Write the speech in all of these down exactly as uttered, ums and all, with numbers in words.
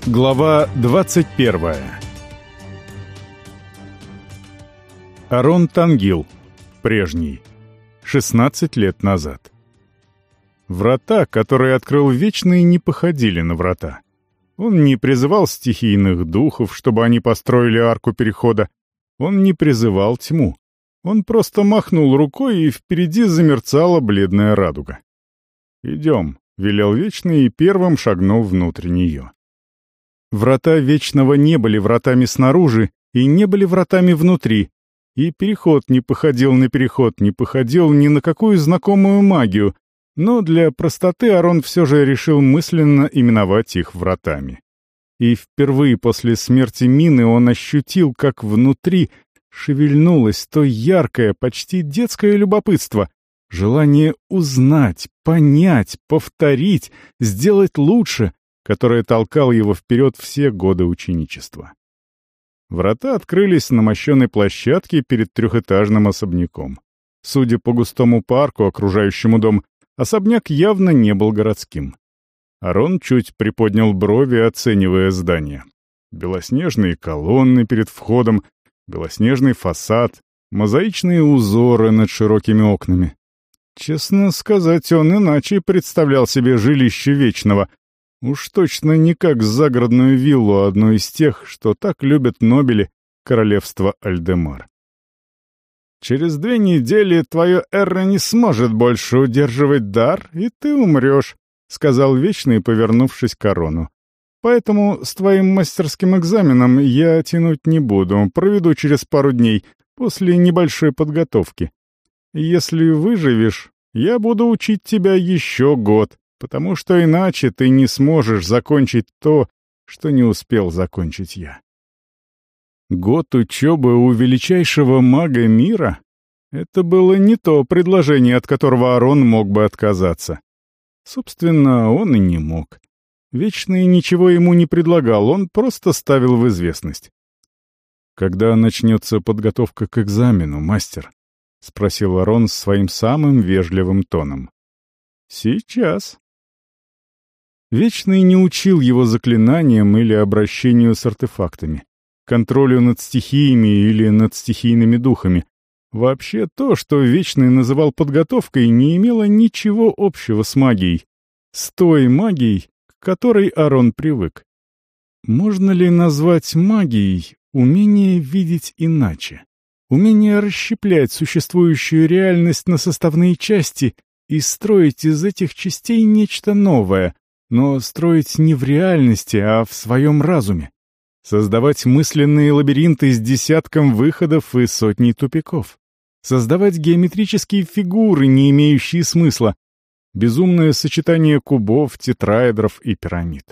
Глава двадцать первая. Арон Тангил. Прежний. шестнадцать лет назад. Врата, которые открыл Вечный, не походили на врата. Он не призывал стихийных духов, чтобы они построили арку перехода. Он не призывал тьму. Он просто махнул рукой, и впереди замерцала бледная радуга. «Идем», — велел Вечный и первым шагнул внутрь нее. Врата Вечного не были вратами снаружи и не были вратами внутри, и переход не походил на переход, не походил ни на какую знакомую магию, но для простоты Арон все же решил мысленно именовать их вратами. И впервые после смерти Мины он ощутил, как внутри шевельнулось то яркое, почти детское любопытство, желание узнать, понять, повторить, сделать лучше, которое толкало его вперед все годы ученичества. Врата открылись на мощенной площадке перед трехэтажным особняком. Судя по густому парку, окружающему дом, особняк явно не был городским. Арон чуть приподнял брови, оценивая здание. Белоснежные колонны перед входом, белоснежный фасад, мозаичные узоры над широкими окнами. Честно сказать, он иначе представлял себе жилище Вечного. Уж точно не как загородную виллу, одну из тех, что так любят нобели королевства Альдемар. «Через две недели твое эра не сможет больше удерживать дар, и ты умрешь», — сказал Вечный, повернувшись к Арону. «Поэтому с твоим мастерским экзаменом я тянуть не буду, проведу через пару дней, после небольшой подготовки. Если выживешь, я буду учить тебя еще год, потому что иначе ты не сможешь закончить то, что не успел закончить я». Год учебы у величайшего мага мира — это было не то предложение, от которого Арон мог бы отказаться. Собственно, он и не мог. Вечный ничего ему не предлагал, он просто ставил в известность. «Когда начнется подготовка к экзамену, мастер?» — спросил Арон своим самым вежливым тоном. «Сейчас». Вечный не учил его заклинаниям или обращению с артефактами, контролю над стихиями или над стихийными духами. Вообще то, что Вечный называл подготовкой, не имело ничего общего с магией, с той магией, к которой Арон привык. Можно ли назвать магией умение видеть иначе? Умение расщеплять существующую реальность на составные части и строить из этих частей нечто новое, но строить не в реальности, а в своем разуме. Создавать мысленные лабиринты с десятком выходов и сотней тупиков. Создавать геометрические фигуры, не имеющие смысла. Безумное сочетание кубов, тетраэдров и пирамид.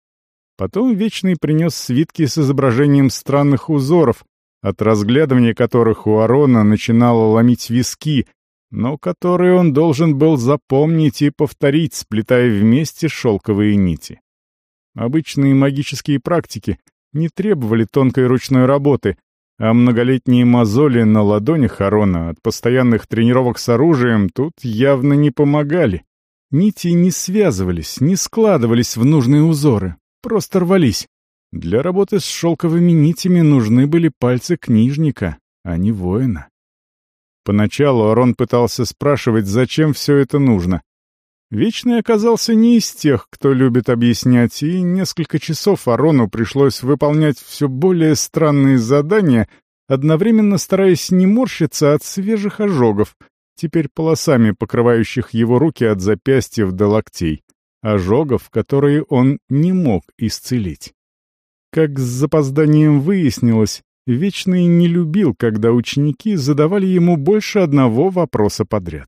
Потом Вечный принес свитки с изображением странных узоров, от разглядывания которых у Арона начинало ломить виски, но которые он должен был запомнить и повторить, сплетая вместе шелковые нити. Обычные магические практики не требовали тонкой ручной работы, а многолетние мозоли на ладонях Арона от постоянных тренировок с оружием тут явно не помогали. Нити не связывались, не складывались в нужные узоры, просто рвались. Для работы с шелковыми нитями нужны были пальцы книжника, а не воина. Поначалу Арон пытался спрашивать, зачем все это нужно. Вечный оказался не из тех, кто любит объяснять, и несколько часов Арону пришлось выполнять все более странные задания, одновременно стараясь не морщиться от свежих ожогов, теперь полосами покрывающих его руки от запястьев до локтей, ожогов, которые он не мог исцелить. Как с запозданием выяснилось, Вечный не любил, когда ученики задавали ему больше одного вопроса подряд.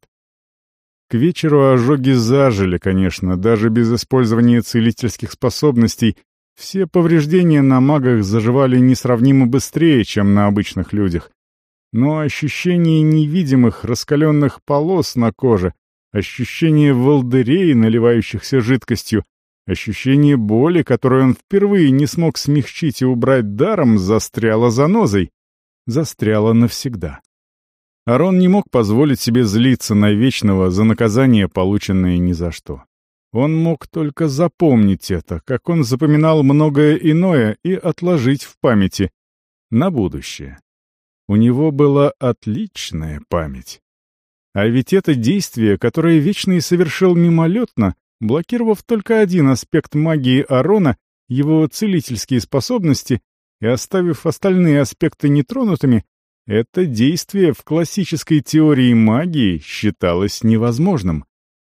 К вечеру ожоги зажили, конечно, даже без использования целительских способностей. Все повреждения на магах заживали несравнимо быстрее, чем на обычных людях. Но ощущение невидимых раскаленных полос на коже, ощущение волдырей, наливающихся жидкостью, ощущение боли, которую он впервые не смог смягчить и убрать даром, застряло занозой. Застряло навсегда. Арон не мог позволить себе злиться на Вечного за наказание, полученное ни за что. Он мог только запомнить это, как он запоминал многое иное, и отложить в памяти на будущее. У него была отличная память. А ведь это действие, которое Вечный совершил мимолетно, блокировав только один аспект магии Арона, его целительские способности, и оставив остальные аспекты нетронутыми, это действие в классической теории магии считалось невозможным.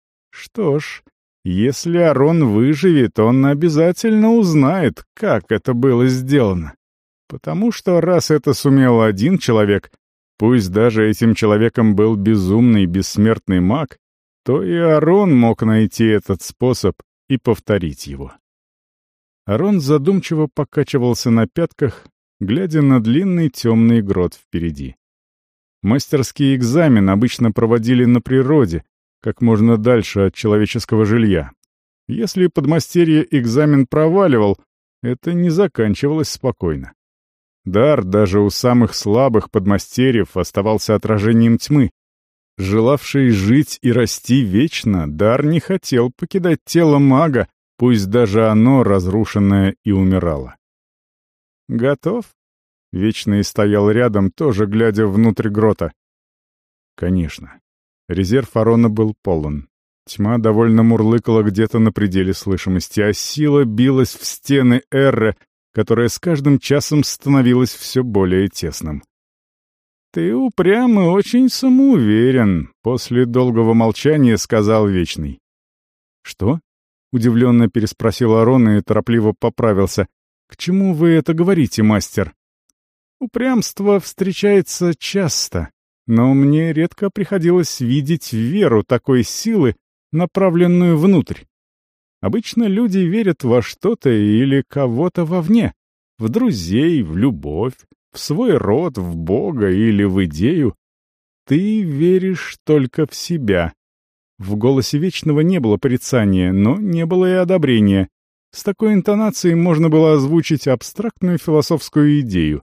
Что ж, если Арон выживет, он обязательно узнает, как это было сделано. Потому что раз это сумел один человек, пусть даже этим человеком был безумный бессмертный маг, то и Арон мог найти этот способ и повторить его. Арон задумчиво покачивался на пятках, глядя на длинный темный грот впереди. Мастерский экзамен обычно проводили на природе, как можно дальше от человеческого жилья. Если подмастерье экзамен проваливал, это не заканчивалось спокойно. Дар даже у самых слабых подмастерьев оставался отражением тьмы. Желавший жить и расти вечно, дар не хотел покидать тело мага, пусть даже оно разрушенное и умирало. «Готов?» — Вечный стоял рядом, тоже глядя внутрь грота. «Конечно». Резерв Арона был полон. Тьма довольно мурлыкала где-то на пределе слышимости, а сила билась в стены Эрры, которая с каждым часом становилась все более тесным. «Ты упрям и очень самоуверен», — после долгого молчания сказал Вечный. «Что?» — удивленно переспросил Арон и торопливо поправился. «К чему вы это говорите, мастер?» «Упрямство встречается часто, но мне редко приходилось видеть веру такой силы, направленную внутрь. Обычно люди верят во что-то или кого-то вовне, в друзей, в любовь, в свой род, в Бога или в идею. Ты веришь только в себя». В голосе Вечного не было порицания, но не было и одобрения. С такой интонацией можно было озвучить абстрактную философскую идею.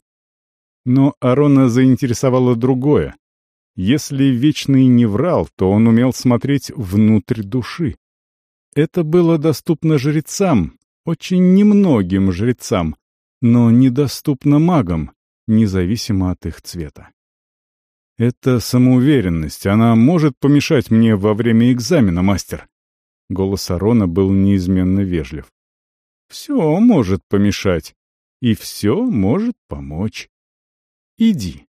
Но Арона заинтересовало другое. Если Вечный не врал, то он умел смотреть внутрь души. Это было доступно жрецам, очень немногим жрецам, но недоступно магам, независимо от их цвета. «Это самоуверенность, она может помешать мне во время экзамена, мастер». Голос Арона был неизменно вежлив. «Все может помешать, и все может помочь. Иди».